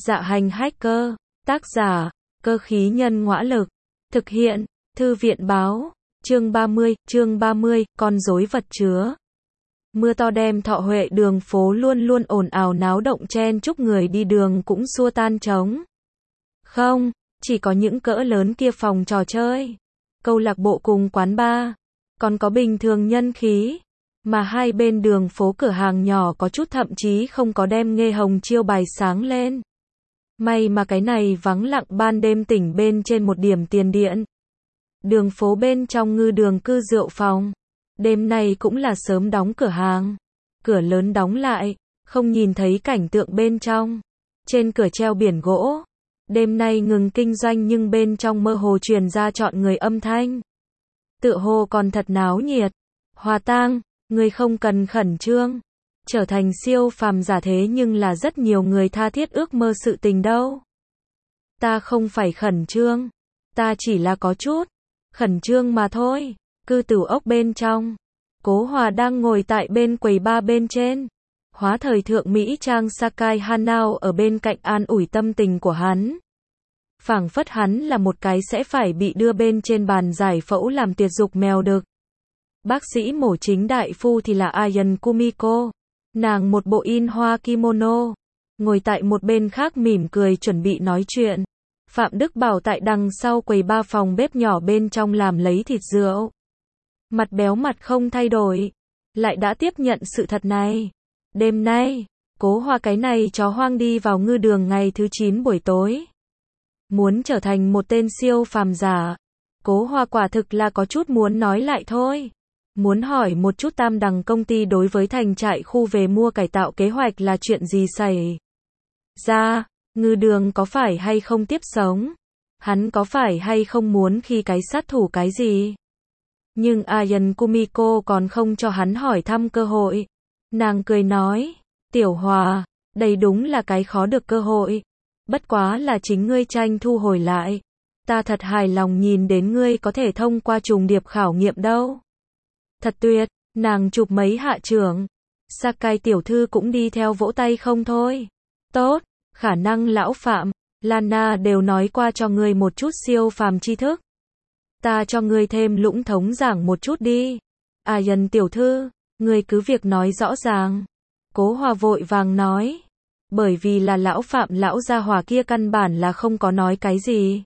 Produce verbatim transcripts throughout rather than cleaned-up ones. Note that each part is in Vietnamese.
Dạ hành hacker, tác giả, cơ khí nhân ngõa lực, thực hiện, thư viện báo, chương ba mươi, chương ba mươi, con rối vật chứa. Mưa to đem Thọ Huệ đường phố luôn luôn ồn ào náo động chen chúc người đi đường cũng xua tan trống. Không, chỉ có những cỡ lớn kia phòng trò chơi, câu lạc bộ cùng quán bar, còn có bình thường nhân khí. Mà hai bên đường phố cửa hàng nhỏ có chút thậm chí không có đem nghe hồng chiêu bài sáng lên. May mà cái này vắng lặng ban đêm tỉnh bên trên một điểm tiền điện. Đường phố bên trong ngư đường cư rượu phòng. Đêm nay cũng là sớm đóng cửa hàng. Cửa lớn đóng lại, không nhìn thấy cảnh tượng bên trong. Trên cửa treo biển gỗ. Đêm nay ngừng kinh doanh nhưng bên trong mơ hồ truyền ra chọn người âm thanh. Tựa hồ còn thật náo nhiệt. Hòa Tang, người không cần khẩn trương. Trở thành siêu phàm giả thế nhưng là rất nhiều người tha thiết ước mơ sự tình đâu. Ta không phải khẩn trương. Ta chỉ là có chút khẩn trương mà thôi. Cư tử ốc bên trong. Cố Hòa đang ngồi tại bên quầy bar bên trên. Hóa thời thượng Mỹ trang Sakai Hanao ở bên cạnh an ủi tâm tình của hắn. Phảng phất hắn là một cái sẽ phải bị đưa bên trên bàn giải phẫu làm tiệt dục mèo đực. Bác sĩ mổ chính đại phu thì là Ayan Kumiko. Nàng một bộ in hoa kimono. Ngồi tại một bên khác mỉm cười chuẩn bị nói chuyện. Phạm Đức Bảo tại đằng sau quầy ba phòng bếp nhỏ bên trong làm lấy thịt rượu. Mặt béo mặt không thay đổi. Lại đã tiếp nhận sự thật này. Đêm nay, Cố Hòa cái này chó hoang đi vào ngư đường ngày thứ chín buổi tối. Muốn trở thành một tên siêu phàm giả. Cố Hòa quả thực là có chút muốn nói lại thôi. Muốn hỏi một chút Tam Đằng công ty đối với thành trại khu về mua cải tạo kế hoạch là chuyện gì xảy ra, ngư đường có phải hay không tiếp sống, hắn có phải hay không muốn khi cái sát thủ cái gì. Nhưng Ayan Kumiko còn không cho hắn hỏi thăm cơ hội. Nàng cười nói, Tiểu Hòa, đây đúng là cái khó được cơ hội. Bất quá là chính ngươi tranh thu hồi lại. Ta thật hài lòng nhìn đến ngươi có thể thông qua trùng điệp khảo nghiệm đâu. Thật tuyệt, nàng chụp mấy hạ trưởng. Sakai tiểu thư cũng đi theo vỗ tay không thôi. Tốt, khả năng lão Phạm, Lana đều nói qua cho ngươi một chút siêu phàm tri thức. Ta cho ngươi thêm lũng thống giảng một chút đi. Ayan tiểu thư, ngươi cứ việc nói rõ ràng. Cố Hòa vội vàng nói. Bởi vì là lão Phạm lão gia hỏa kia căn bản là không có nói cái gì.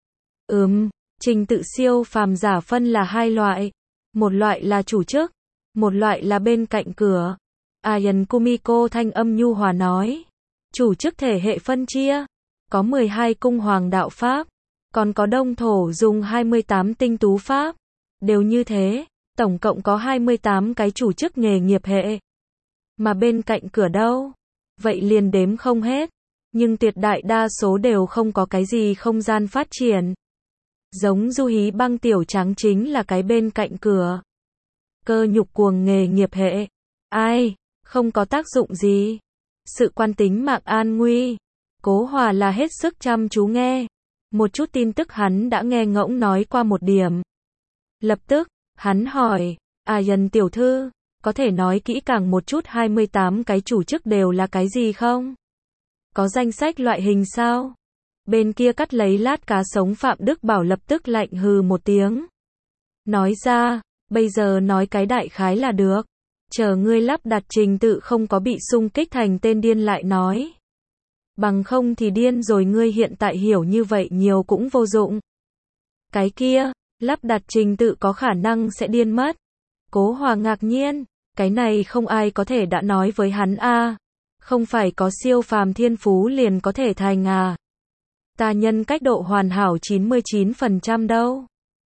Ừm, trình tự siêu phàm giả phân là hai loại. Một loại là chủ chức, một loại là bên cạnh cửa. Ayan Kumiko thanh âm nhu hòa nói. Chủ chức thể hệ phân chia. Có mười hai cung hoàng đạo pháp. Còn có đông thổ dùng hai mươi tám tinh tú pháp. Đều như thế, tổng cộng có hai mươi tám cái chủ chức nghề nghiệp hệ. Mà bên cạnh cửa đâu? Vậy liền đếm không hết. Nhưng tuyệt đại đa số đều không có cái gì không gian phát triển. Giống Du Hí Băng tiểu trắng chính là cái bên cạnh cửa. Cơ nhục cuồng nghề nghiệp hệ. Ai, không có tác dụng gì. Sự quan tính mạng an nguy. Cố Hòa là hết sức chăm chú nghe. Một chút tin tức hắn đã nghe ngỗng nói qua một điểm. Lập tức, hắn hỏi, Ayan tiểu thư, có thể nói kỹ càng một chút hai mươi tám cái chủ chức đều là cái gì không? Có danh sách loại hình sao? Bên kia cắt lấy lát cá sống Phạm Đức Bảo lập tức lạnh hừ một tiếng. Nói ra, bây giờ nói cái đại khái là được. Chờ ngươi lắp đặt trình tự không có bị xung kích thành tên điên lại nói. Bằng không thì điên rồi ngươi hiện tại hiểu như vậy nhiều cũng vô dụng. Cái kia, lắp đặt trình tự có khả năng sẽ điên mất. Cố Hòa ngạc nhiên, cái này không ai có thể đã nói với hắn a. Không phải có siêu phàm thiên phú liền có thể thành à. Ta nhân cách độ hoàn hảo chín mươi chín phần trăm đâu.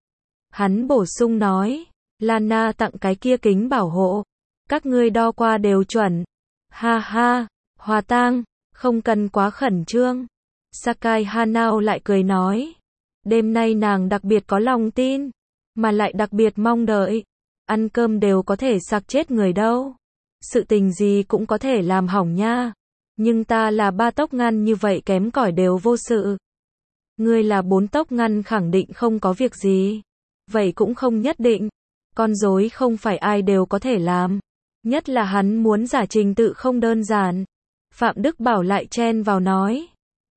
Hắn bổ sung nói, Lana tặng cái kia kính bảo hộ. Các ngươi đo qua đều chuẩn. Ha ha, Hòa Tang, không cần quá khẩn trương. Sakai Hanao lại cười nói. Đêm nay nàng đặc biệt có lòng tin. Mà lại đặc biệt mong đợi. Ăn cơm đều có thể sặc chết người đâu. Sự tình gì cũng có thể làm hỏng nha. Nhưng ta là ba tốc ngăn như vậy kém cỏi đều vô sự. Ngươi là bốn tốc ngăn khẳng định không có việc gì. Vậy cũng không nhất định. Con rối không phải ai đều có thể làm. Nhất là hắn muốn giả trình tự không đơn giản. Phạm Đức Bảo lại chen vào nói.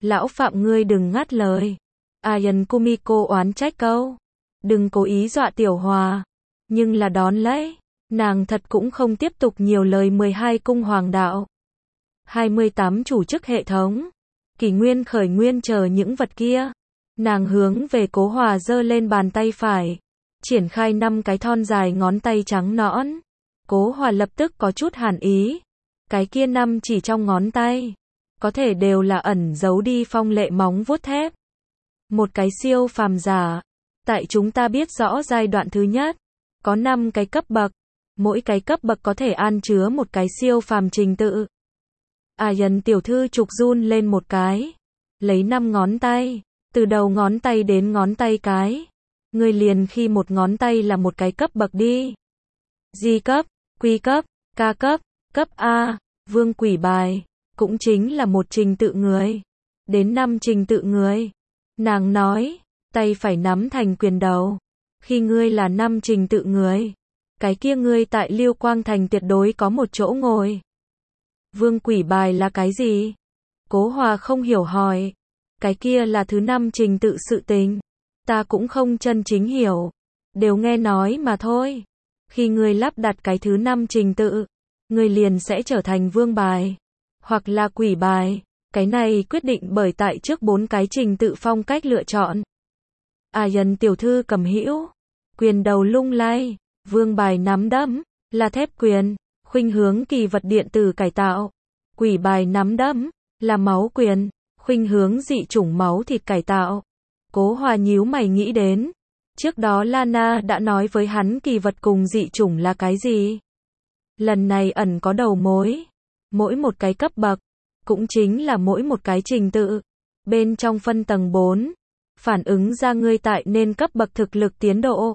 Lão Phạm ngươi đừng ngắt lời. Ayan Kumiko oán trách câu. Đừng cố ý dọa Tiểu Hòa. Nhưng là đón lấy. Nàng thật cũng không tiếp tục nhiều lời mười hai cung hoàng đạo. hai mươi tám chủ chức hệ thống. Kỷ nguyên khởi nguyên chờ những vật kia. Nàng hướng về Cố Hòa giơ lên bàn tay phải. Triển khai năm cái thon dài ngón tay trắng nõn. Cố Hòa lập tức có chút hàn ý. Cái kia năm chỉ trong ngón tay. Có thể đều là ẩn giấu đi phong lệ móng vuốt thép. Một cái siêu phàm giả. Tại chúng ta biết rõ giai đoạn thứ nhất. Có năm cái cấp bậc. Mỗi cái cấp bậc có thể an chứa một cái siêu phàm trình tự. Ayan tiểu thư trục run lên một cái. Lấy năm ngón tay. Từ đầu ngón tay đến ngón tay cái. Ngươi liền khi một ngón tay là một cái cấp bậc đi. Di cấp, quy cấp, ca cấp, cấp A, vương quỷ bài. Cũng chính là một trình tự người. Đến năm trình tự người. Nàng nói, tay phải nắm thành quyền đầu. Khi ngươi là năm trình tự người. Cái kia ngươi tại Liêu Quang Thành tuyệt đối có một chỗ ngồi. Vương quỷ bài là cái gì? Cố Hòa không hiểu hỏi. Cái kia là thứ năm trình tự sự tình. Ta cũng không chân chính hiểu. Đều nghe nói mà thôi. Khi ngươi lắp đặt cái thứ năm trình tự, ngươi liền sẽ trở thành vương bài. Hoặc là quỷ bài. Cái này quyết định bởi tại trước bốn cái trình tự phong cách lựa chọn. Ayan tiểu thư cầm hữu. Quyền đầu lung lay. Vương bài nắm đấm. Là thép quyền. Khuynh hướng kỳ vật điện tử cải tạo. Quỷ bài nắm đấm. Là máu quyền. Khuynh hướng dị chủng máu thịt cải tạo. Cố Hòa nhíu mày nghĩ đến. Trước đó Lana đã nói với hắn kỳ vật cùng dị chủng là cái gì. Lần này ẩn có đầu mối. Mỗi một cái cấp bậc. Cũng chính là mỗi một cái trình tự. Bên trong phân tầng bốn. Phản ứng ra ngươi tại nên cấp bậc thực lực tiến độ.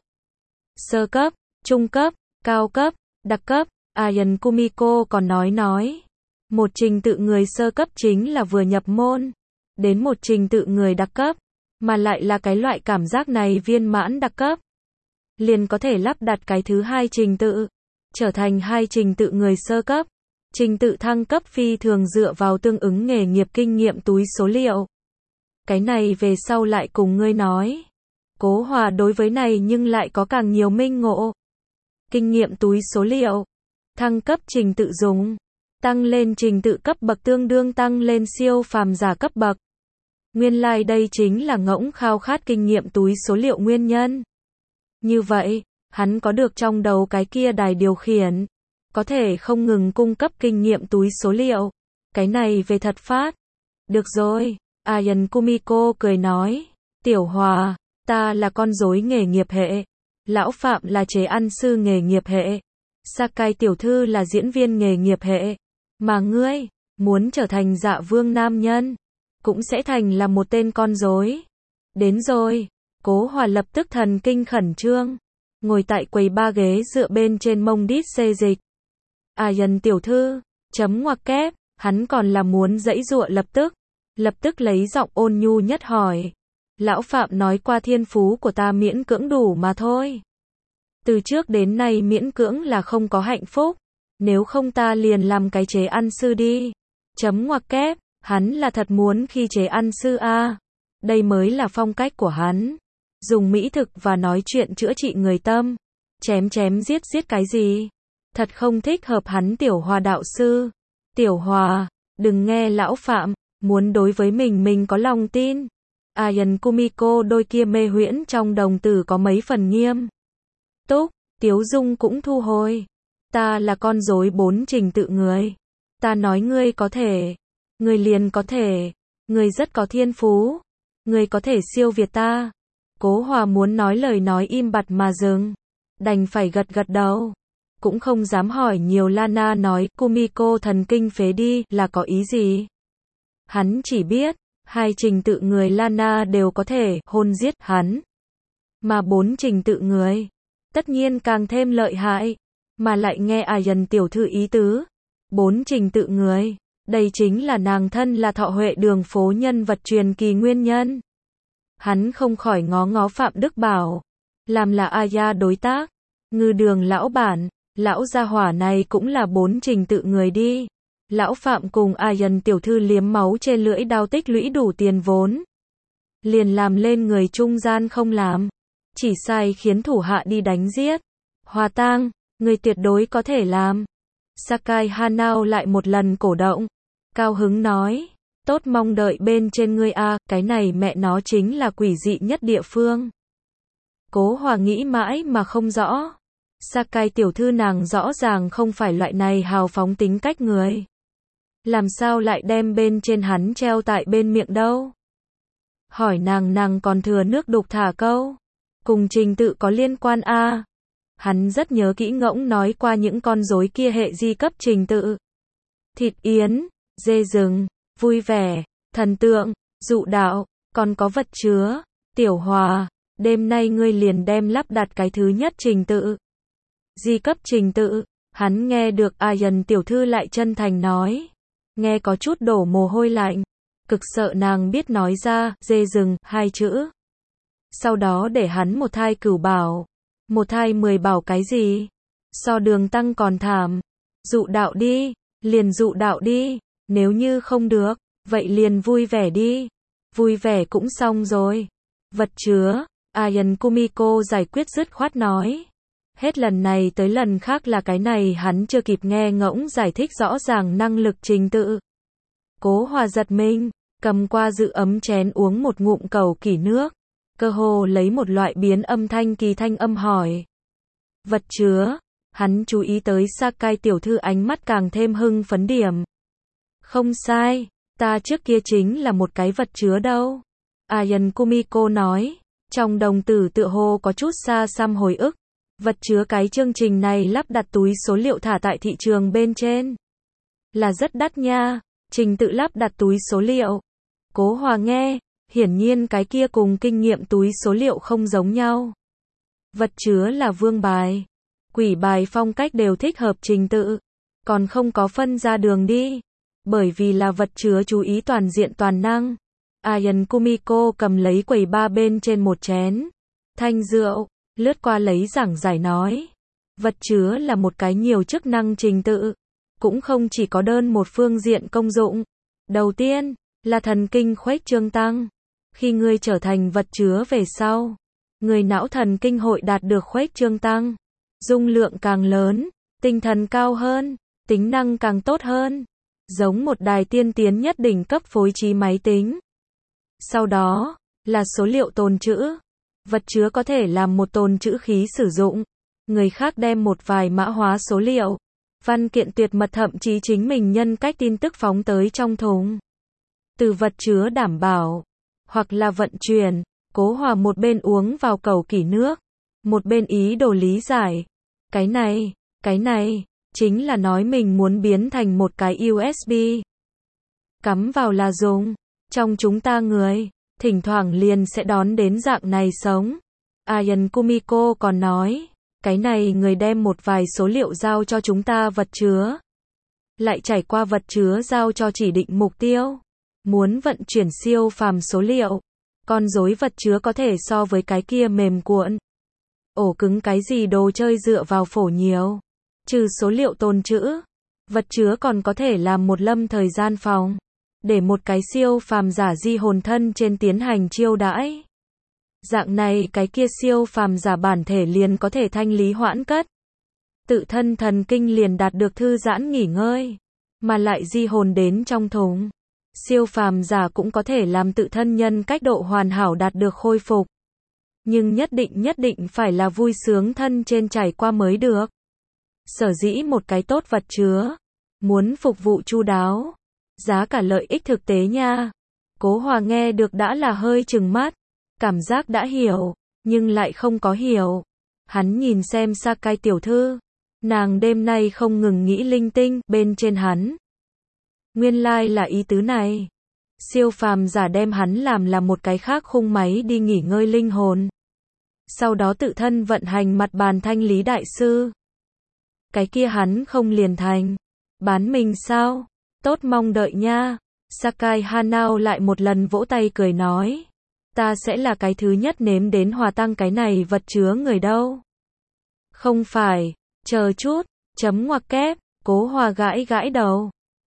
Sơ cấp, trung cấp, cao cấp, đặc cấp. Ayan Kumiko còn nói nói. Một trình tự người sơ cấp chính là vừa nhập môn. Đến một trình tự người đặc cấp. Mà lại là cái loại cảm giác này viên mãn đặc cấp. Liền có thể lắp đặt cái thứ hai trình tự. Trở thành hai trình tự người sơ cấp. Trình tự thăng cấp phi thường dựa vào tương ứng nghề nghiệp kinh nghiệm túi số liệu. Cái này về sau lại cùng ngươi nói. Cố Hòa đối với này nhưng lại có càng nhiều minh ngộ. Kinh nghiệm túi số liệu. Thăng cấp trình tự dùng. Tăng lên trình tự cấp bậc tương đương tăng lên siêu phàm giả cấp bậc. Nguyên lai like đây chính là ngỗng khao khát kinh nghiệm túi số liệu nguyên nhân. Như vậy, hắn có được trong đầu cái kia đài điều khiển. Có thể không ngừng cung cấp kinh nghiệm túi số liệu. Cái này về thật phát. Được rồi, Ayan Kumiko cười nói. Tiểu Hòa, ta là con rối nghề nghiệp hệ. Lão Phạm là chế ăn sư nghề nghiệp hệ. Sakai tiểu thư là diễn viên nghề nghiệp hệ. Mà ngươi, muốn trở thành Dạ Vương nam nhân. Cũng sẽ thành là một tên con rối. Đến rồi. Cố Hòa lập tức thần kinh khẩn trương. Ngồi tại quầy ba ghế dựa bên trên mông đít xê dịch. Ayan tiểu thư, chấm ngoặc kép, hắn còn là muốn giãy giụa lập tức. Lập tức lấy giọng ôn nhu nhất hỏi. Lão Phạm nói qua thiên phú của ta miễn cưỡng đủ mà thôi. Từ trước đến nay miễn cưỡng là không có hạnh phúc. Nếu không ta liền làm cái chế ăn sư đi. Chấm ngoặc kép, hắn là thật muốn khi chế ăn sư a. Đây mới là phong cách của hắn. Dùng mỹ thực và nói chuyện chữa trị người tâm. Chém chém giết giết cái gì? Thật không thích hợp hắn Tiểu Hòa đạo sư. Tiểu Hòa, đừng nghe Lão Phạm, muốn đối với mình mình có lòng tin. Ayan Kumiko đôi kia mê huyễn trong đồng tử có mấy phần nghiêm túc, Tiếu Dung cũng thu hồi. Ta là con rối bốn trình tự người. Ta nói ngươi có thể. Ngươi liền có thể. Ngươi rất có thiên phú. Ngươi có thể siêu việt ta. Cố Hòa muốn nói lời nói im bặt mà dừng. Đành phải gật gật đầu. Cũng không dám hỏi nhiều. Lana nói Kumiko thần kinh phế đi là có ý gì. Hắn chỉ biết, hai trình tự người Lana đều có thể hôn giết hắn. Mà bốn trình tự người, tất nhiên càng thêm lợi hại. Mà lại nghe Ayan tiểu thư ý tứ. Bốn trình tự người, đây chính là nàng thân là Thọ Huệ đường phố nhân vật truyền kỳ nguyên nhân. Hắn không khỏi ngó ngó Phạm Đức Bảo. Làm là Aya đối tác. Ngư Đường lão bản, lão gia hỏa này cũng là bốn trình tự người đi. Lão Phạm cùng Ayan tiểu thư liếm máu trên lưỡi đao tích lũy đủ tiền vốn. Liền làm lên người trung gian không làm. Chỉ sai khiến thủ hạ đi đánh giết. Hòa tang, người tuyệt đối có thể làm. Sakai Hanao lại một lần cổ động. Cao hứng nói. Tốt, mong đợi bên trên ngươi a, cái này mẹ nó chính là quỷ dị nhất địa phương. Cố Hòa nghĩ mãi mà không rõ. Sakai tiểu thư nàng rõ ràng không phải loại này hào phóng tính cách người. Làm sao lại đem bên trên hắn treo tại bên miệng đâu? Hỏi nàng nàng còn thừa nước đục thả câu. Cùng trình tự có liên quan a. À. Hắn rất nhớ kỹ ngỗng nói qua những con rối kia hệ di cấp trình tự. Thịt yến, dê rừng, vui vẻ, thần tượng, dụ đạo, còn có vật chứa, Tiểu Hòa, đêm nay ngươi liền đem lắp đặt cái thứ nhất trình tự. Di cấp trình tự, hắn nghe được Ayan tiểu thư lại chân thành nói. Nghe có chút đổ mồ hôi lạnh, cực sợ nàng biết nói ra, dê rừng, hai chữ. Sau đó để hắn một thai cửu bảo, một thai mười bảo cái gì? So đường tăng còn thảm. Dụ đạo đi, liền dụ đạo đi, nếu như không được, vậy liền vui vẻ đi. Vui vẻ cũng xong rồi. Vật chứa, Ayan Kumiko giải quyết dứt khoát nói. Hết lần này tới lần khác là cái này hắn chưa kịp nghe ngỗng giải thích rõ ràng năng lực trình tự. Cố Hòa giật mình, cầm qua dự ấm chén uống một ngụm cầu kỷ nước. Cơ hồ lấy một loại biến âm thanh kỳ thanh âm hỏi. Vật chứa, hắn chú ý tới Sakai tiểu thư ánh mắt càng thêm hưng phấn điểm. Không sai, ta trước kia chính là một cái vật chứa đâu. Ayan Kumiko nói, trong đồng tử tựa hồ có chút xa xăm hồi ức. Vật chứa cái chương trình này lắp đặt túi số liệu thả tại thị trường bên trên. Là rất đắt nha, trình tự lắp đặt túi số liệu. Cố Hòa nghe, hiển nhiên cái kia cùng kinh nghiệm túi số liệu không giống nhau. Vật chứa là vương bài. Quỷ bài phong cách đều thích hợp trình tự. Còn không có phân ra đường đi. Bởi vì là vật chứa chú ý toàn diện toàn năng. Ayan Kumiko cầm lấy quầy ba bên trên một chén thanh rượu, lướt qua lấy giảng giải nói. Vật chứa là một cái nhiều chức năng trình tự. Cũng không chỉ có đơn một phương diện công dụng. Đầu tiên, là thần kinh khuếch trương tăng. Khi ngươi trở thành vật chứa về sau, người não thần kinh hội đạt được khuếch trương tăng. Dung lượng càng lớn, tinh thần cao hơn, tính năng càng tốt hơn. Giống một đài tiên tiến nhất đỉnh cấp phối trí máy tính. Sau đó, là số liệu tồn trữ. Vật chứa có thể làm một tồn trữ khí sử dụng. Người khác đem một vài mã hóa số liệu, văn kiện tuyệt mật thậm chí chính mình nhân cách tin tức phóng tới trong thùng. Từ vật chứa đảm bảo, hoặc là vận chuyển, Cố Hòa một bên uống vào cầu kỷ nước, một bên ý đồ lý giải. Cái này, cái này, chính là nói mình muốn biến thành một cái u ét bê. Cắm vào là dùng. Trong chúng ta người, thỉnh thoảng liền sẽ đón đến dạng này sống. Ayan Kumiko còn nói, cái này người đem một vài số liệu giao cho chúng ta vật chứa. Lại trải qua vật chứa giao cho chỉ định mục tiêu. Muốn vận chuyển siêu phàm số liệu. Con rối vật chứa có thể so với cái kia mềm cuộn. Ổ cứng cái gì đồ chơi dựa vào phổ nhiều. Trừ số liệu tồn trữ. Vật chứa còn có thể làm một lâm thời gian phòng. Để một cái siêu phàm giả di hồn thân trên tiến hành chiêu đãi. Dạng này cái kia siêu phàm giả bản thể liền có thể thanh lý hoãn cất. Tự thân thần kinh liền đạt được thư giãn nghỉ ngơi. Mà lại di hồn đến trong thùng. Siêu phàm giả cũng có thể làm tự thân nhân cách độ hoàn hảo đạt được khôi phục. Nhưng nhất định nhất định phải là vui sướng thân trên trải qua mới được. Sở dĩ một cái tốt vật chứa. Muốn phục vụ chu đáo. Giá cả lợi ích thực tế nha. Cố Hòa nghe được đã là hơi trừng mắt. Cảm giác đã hiểu, nhưng lại không có hiểu. Hắn nhìn xem Sakai tiểu thư. Nàng đêm nay không ngừng nghĩ linh tinh bên trên hắn. Nguyên lai là ý tứ này. Siêu phàm giả đem hắn làm là một cái khác khung máy đi nghỉ ngơi linh hồn. Sau đó tự thân vận hành mặt bàn thanh lý đại sư. Cái kia hắn không liền thành. Bán mình sao? Tốt, mong đợi nha. Sakai Hanao lại một lần vỗ tay cười nói. Ta sẽ là cái thứ nhất nếm đến hòa tăng cái này vật chứa người đâu. Không phải, chờ chút, chấm ngoặc kép, Cố Hòa gãi gãi đầu.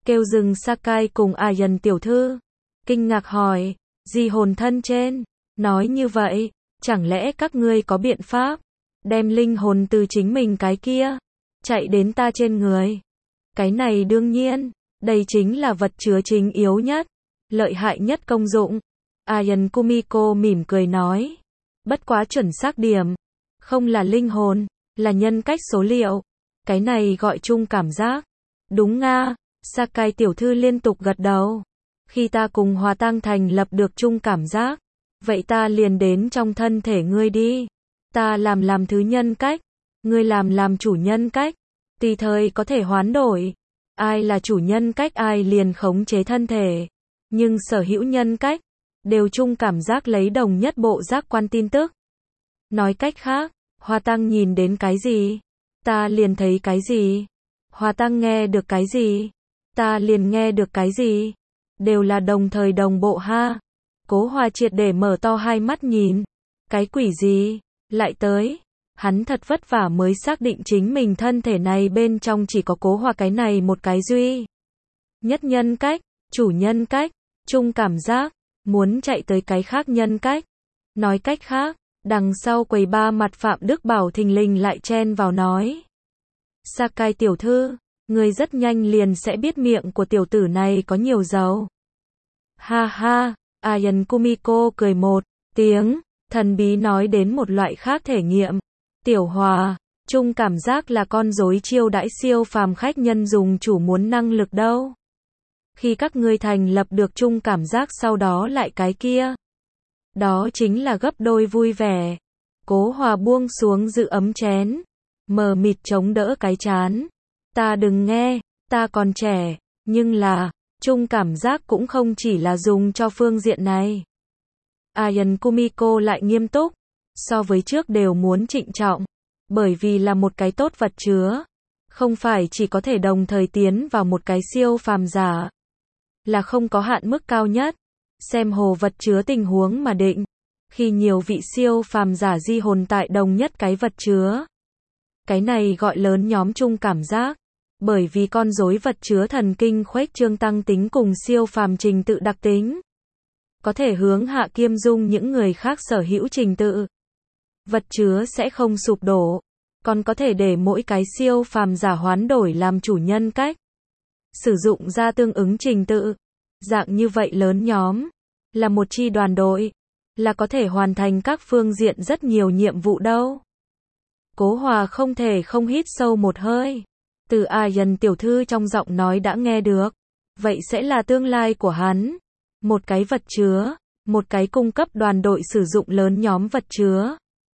Kêu dừng Sakai cùng Ayan tiểu thư. Kinh ngạc hỏi, gì hồn thân trên? Nói như vậy, chẳng lẽ các ngươi có biện pháp đem linh hồn từ chính mình cái kia chạy đến ta trên người? Cái này đương nhiên, đây chính là vật chứa chính yếu nhất, lợi hại nhất công dụng. Ayan Kumiko mỉm cười nói, bất quá chuẩn xác điểm, không là linh hồn, là nhân cách số liệu. Cái này gọi chung cảm giác. Đúng nga, Sakai tiểu thư liên tục gật đầu. Khi ta cùng Hòa Tăng thành lập được chung cảm giác, vậy ta liền đến trong thân thể ngươi đi. Ta làm làm thứ nhân cách, ngươi làm làm chủ nhân cách, tùy thời có thể hoán đổi. Ai là chủ nhân cách ai liền khống chế thân thể. Nhưng sở hữu nhân cách, đều chung cảm giác lấy đồng nhất bộ giác quan tin tức. Nói cách khác, Hòa Tăng nhìn đến cái gì, ta liền thấy cái gì. Hòa Tăng nghe được cái gì, ta liền nghe được cái gì. Đều là đồng thời đồng bộ ha. Cố Hòa triệt để mở to hai mắt nhìn. Cái quỷ gì, lại tới. Hắn thật vất vả mới xác định chính mình thân thể này bên trong chỉ có Cố Hòa cái này một cái duy nhất nhân cách, chủ nhân cách, chung cảm giác, muốn chạy tới cái khác nhân cách. Nói cách khác, đằng sau quầy ba mặt Phạm Đức Bảo thình lình lại chen vào nói. Sakai tiểu thư, người rất nhanh liền sẽ biết miệng của tiểu tử này có nhiều dầu. Ha ha, Ayan Kumiko cười một tiếng, thần bí nói đến một loại khác thể nghiệm. Tiểu Hòa, chung cảm giác là con rối chiêu đãi siêu phàm khách nhân dùng chủ muốn năng lực đâu. Khi các ngươi thành lập được chung cảm giác sau đó lại cái kia. Đó chính là gấp đôi vui vẻ. Cố Hòa buông xuống giữ ấm chén, mờ mịt chống đỡ cái chán. Ta đừng nghe, ta còn trẻ, nhưng là, chung cảm giác cũng không chỉ là dùng cho phương diện này. Ayan Kumiko lại nghiêm túc, so với trước đều muốn trịnh trọng, bởi vì là một cái tốt vật chứa, không phải chỉ có thể đồng thời tiến vào một cái siêu phàm giả, là không có hạn mức cao nhất, xem hồ vật chứa tình huống mà định. Khi nhiều vị siêu phàm giả di hồn tại đồng nhất cái vật chứa, cái này gọi lớn nhóm chung cảm giác, bởi vì con rối vật chứa thần kinh khuếch trương tăng tính cùng siêu phàm trình tự đặc tính, có thể hướng hạ kiêm dung những người khác sở hữu trình tự. Vật chứa sẽ không sụp đổ, còn có thể để mỗi cái siêu phàm giả hoán đổi làm chủ nhân cách, sử dụng ra tương ứng trình tự. Dạng như vậy lớn nhóm, là một chi đoàn đội, là có thể hoàn thành các phương diện rất nhiều nhiệm vụ đâu. Cố Hòa không thể không hít sâu một hơi. Từ Ayan tiểu thư trong giọng nói đã nghe được, vậy sẽ là tương lai của hắn. Một cái vật chứa, một cái cung cấp đoàn đội sử dụng lớn nhóm vật chứa.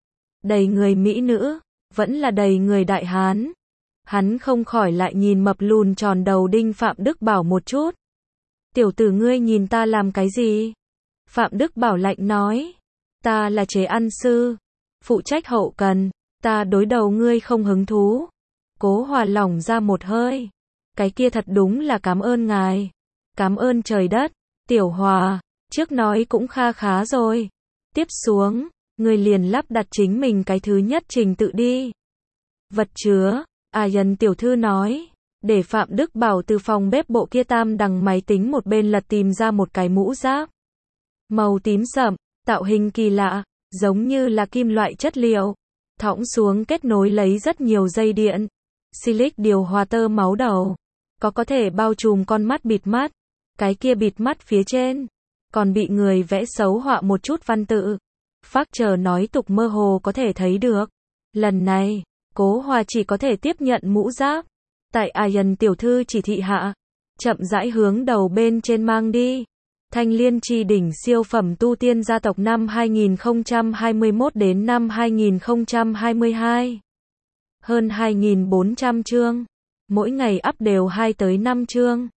Đầy người mỹ nữ, vẫn là đầy người đại hán. Hắn không khỏi lại nhìn mập lùn tròn đầu đinh Phạm Đức Bảo một chút. Tiểu tử ngươi nhìn ta làm cái gì? Phạm Đức Bảo lạnh nói. Ta là chế ăn sư, phụ trách hậu cần, ta đối đầu ngươi không hứng thú. Cố Hòa lỏng ra một hơi. Cái kia thật đúng là cảm ơn ngài. Cảm ơn trời đất. Tiểu Hòa, trước nói cũng kha khá rồi. Tiếp xuống, ngươi liền lắp đặt chính mình cái thứ nhất trình tự đi. Vật chứa, Ayan tiểu thư nói. Để Phạm Đức Bảo từ phòng bếp bộ kia tam đằng máy tính một bên lật tìm ra một cái mũ giáp. Màu tím sậm, tạo hình kỳ lạ, giống như là kim loại chất liệu. Thõng xuống kết nối lấy rất nhiều dây điện. Silic điều hòa tơ máu đầu. Có có thể bao trùm con mắt bịt mắt. Cái kia bịt mắt phía trên. Còn bị người vẽ xấu họa một chút văn tự. Phác chờ nói tục mơ hồ có thể thấy được. Lần này, Cố Hòa chỉ có thể tiếp nhận mũ giáp. Tại Ayan tiểu thư chỉ thị hạ, chậm rãi hướng đầu bên trên mang đi. Thanh Liên chi đỉnh siêu phẩm tu tiên gia tộc năm hai nghìn không trăm hai mươi mốt đến năm hai nghìn không trăm hai mươi hai. Hơn hai nghìn bốn trăm chương. Mỗi ngày up đều hai tới năm chương.